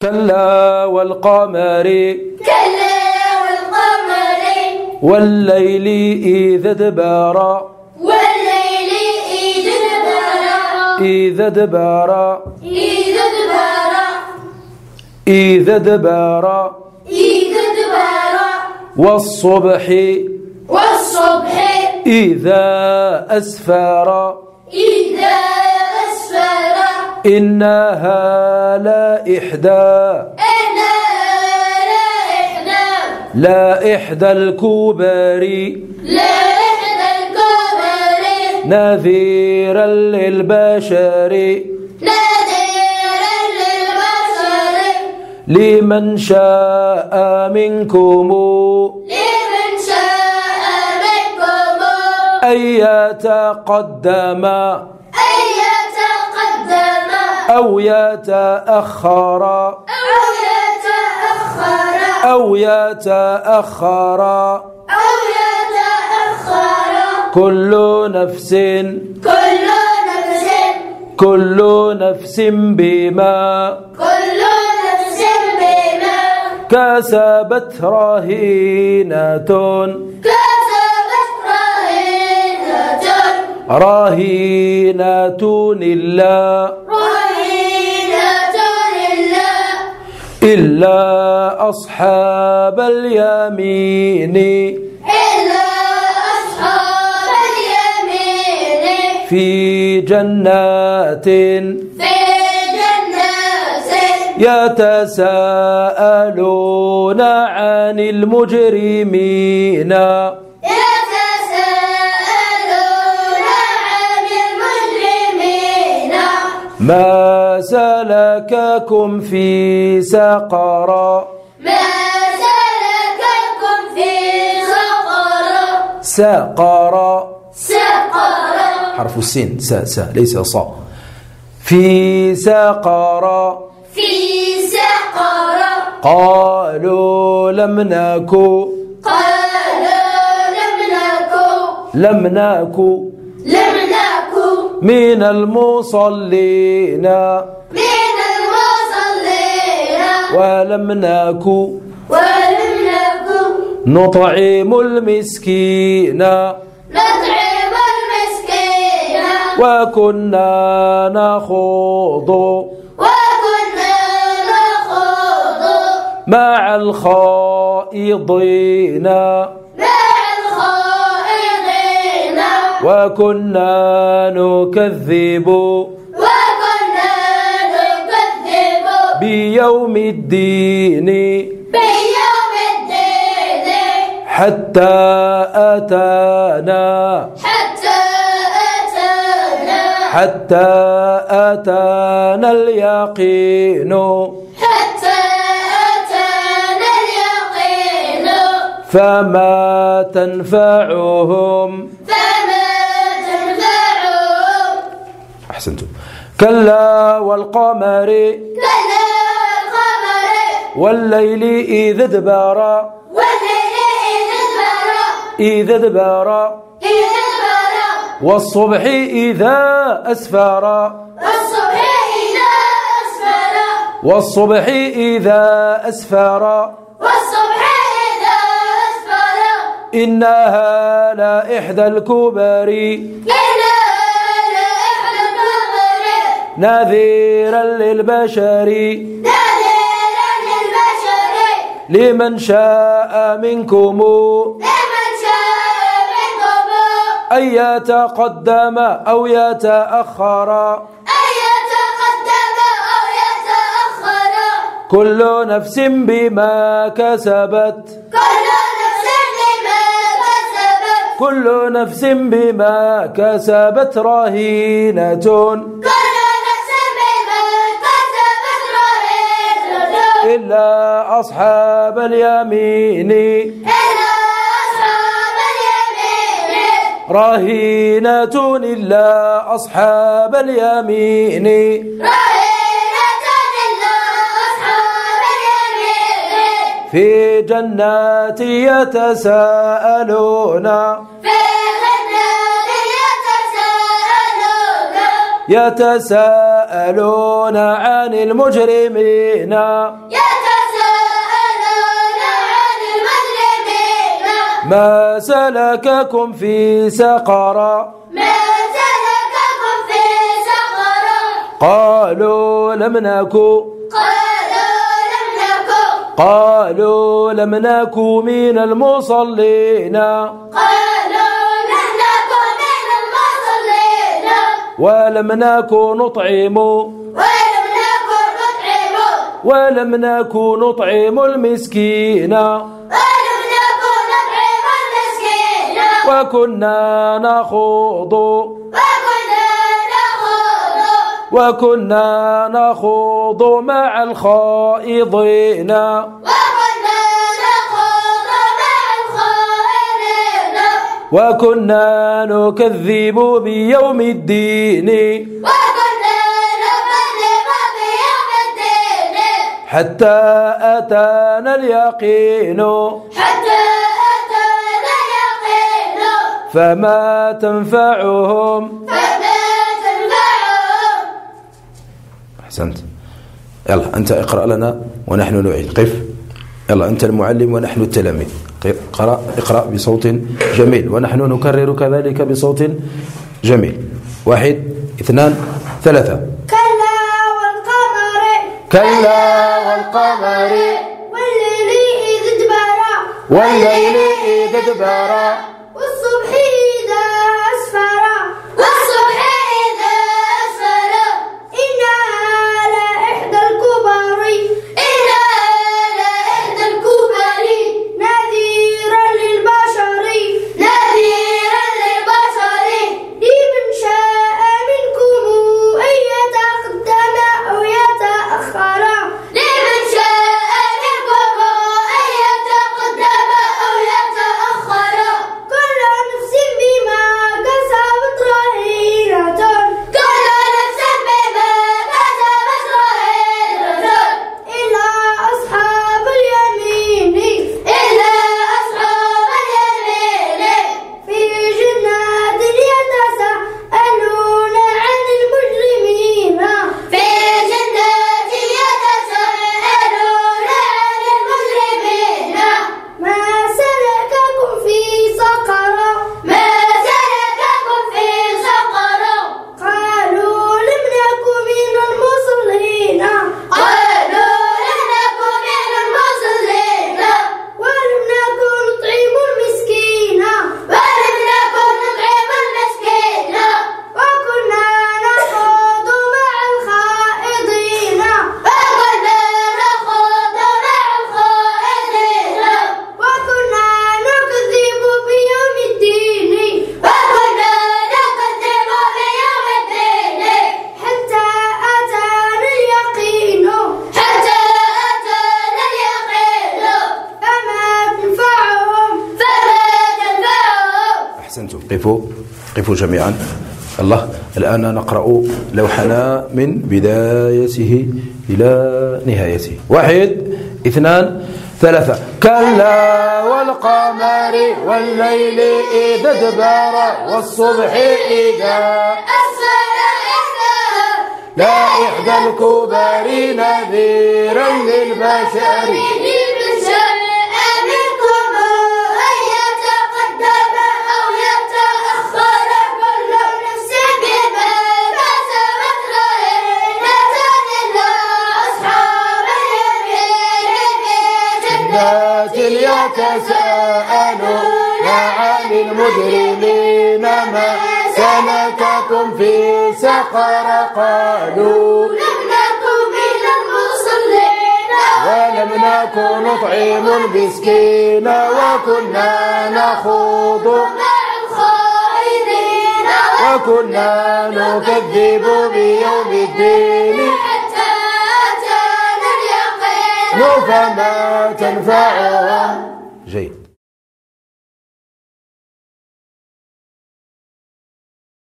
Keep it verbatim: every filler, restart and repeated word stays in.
كلا والقمر كلا والقمر والليل إذا ادبر والليل إذا ادبر إذا ادبر إذا ادبر إذا ادبر إذا ادبر والصبح والصبح إذا أسفر إذا أسفر إنها لإحدى إنها لإحدى لا إحدى الكبر لا إحدى الكبر نذيرا للبشر نذيرا للبشر لمن شاء منكم لمن شاء منكم أن يتقدم أن يتقدم أو يتأخر أو يتأخر أو يتأخر أو يتأخر كل نفس كل نفس كل نفس بما كل نفس بما كسبت رهينة كسبت رهينة رهينة لله رهينة لله إلا أصحاب اليمين إلا أصحاب اليمين في جنات في جنات يتساءلون عن المجرمين يتساءلون عن المجرمين ما سلككم في سقر ما سلككم في سقر سقر سقر حرف السين سا سا ليس صا في سقر في سقر قالوا لم نكن قالوا لم نكن لم نكن لم نكن من المصلين من المصلين ولم نكن ولم نكن نطعم المسكين نطعم المسكين وكنا نخوض وكنا نخوض مع الخائضين مع الخائضين وكنا نكذب وكنا نكذب بيوم الدين بيوم الدين حتى أتانا حتى أتانا حتى أتانا اليقين حتى أتانا اليقين فما تنفعهم فما تنفعهم أحسنتم كلا والقمر كلا والقمر والليل إذا ادبر والليل إذا ادبر إذا ادبر إذا ادبر والصبح إذا أسفر والصبح إذا أسفر والصبح إذا أسفر والصبح إذا أسفر إنها لإحدى الكبر إنها لإحدى الكبر نذيرا للبشر نذيرا للبشر لمن شاء منكم لمن شاء منكم أن يتقدم أو يتأخر أن يتقدم أو يتأخر كل نفس بما كسبت كل نفس بما كسبت كل نفس بما كسبت رهينة كل نفس بما كسبت رهينة إلا أصحاب اليمين إلا أصحاب اليمين رهينة إلا أصحاب اليمين رهينة إلا أصحاب اليمين في جنات يتساءلون في جنات يتساءلون يتساءلون يتساءلون عن المجرمين يتساءلون عن المجرمين ما سلككم في سقر ما سلككم في سقر قالوا لم نكن قالوا لم نكن قالوا لم نكن من المصلين قالوا لم نكن من المصلين ولم نكن نطعم ولم نكن نطعم ولم نكن نطعم المسكين ولم نكن نطعم المسكين وكنا نخوض وكنا نخوض وكنا نخوض مع الخائضين وكنا نخوض مع الخائضين وكنا نكذب بيوم الدين وكنا نكذب بيوم الدين حتى أتانا اليقين حتى أتانا اليقين فما تنفعهم فما تنفعهم. أحسنت. يلا أنت اقرأ لنا ونحن نعيد. قف. يلا أنت المعلم ونحن التلاميذ. اقرأ اقرأ بصوت جميل ونحن نكرر كذلك بصوت جميل. واحد اثنان ثلاثة. كلا والقمر كلا والقمر والليل إذ أدبر والليل إذ أدبر والصبح إذا أسفر والصبح إذا أسفر إنها لإحدى الكبر إنها لإحدى الكبر نذيرا للبشر نذيرا للبشر لمن شاء منكم أن يتقدم أو يتأخر لمن شاء منكم أن يتقدم أو يتأخر كل نفس بما كسبت رهينة كل نفس بما كسبت رهينة إلا أصحاب اليمين إلا أصحاب اليمين في جنات يتساءلون عن المجرمين في جنات يتساءلون عن المجرمين ما سلككم في سقر ما سلككم في سقر قالوا لم نكن من المصلين قالوا لم نكن من المصلين ولم نكن نطعم المسكين ولم نكن نطعم المسكين وكنا نخوض مع الخائضين وكنا نخوض مع الخائضين وكنا نكذب بيوم الدين وكنا نكذب بيوم الدين حتى أتانا اليقين حتى أتانا اليقين فما تنفعهم فما تنفعهم. أحسنتم. قفوا قفوا جميعا. الله. الآن نقرأ لوحنا من بدايته إلى نهايته. واحد اثنان ثلاثة. كلا والقمر والليل إذا أدبر والصبح إذا أسفل إذا لا إحدى الكبر نذيرا للبشر لمن شاء منكم أن يتقدم أو يتأخر كل نفس بما كسبت رهينة إلا أصحاب اليمين في جنات يتساءلون عن المجرمين ما سلككم في سقر قالوا لم نكن من المصلين ولم نكن نطعم المسكين وكنا نخوض مع الخائضين وكنا نكذب بيوم الدين حتى أتانا اليقين فما تنفعهم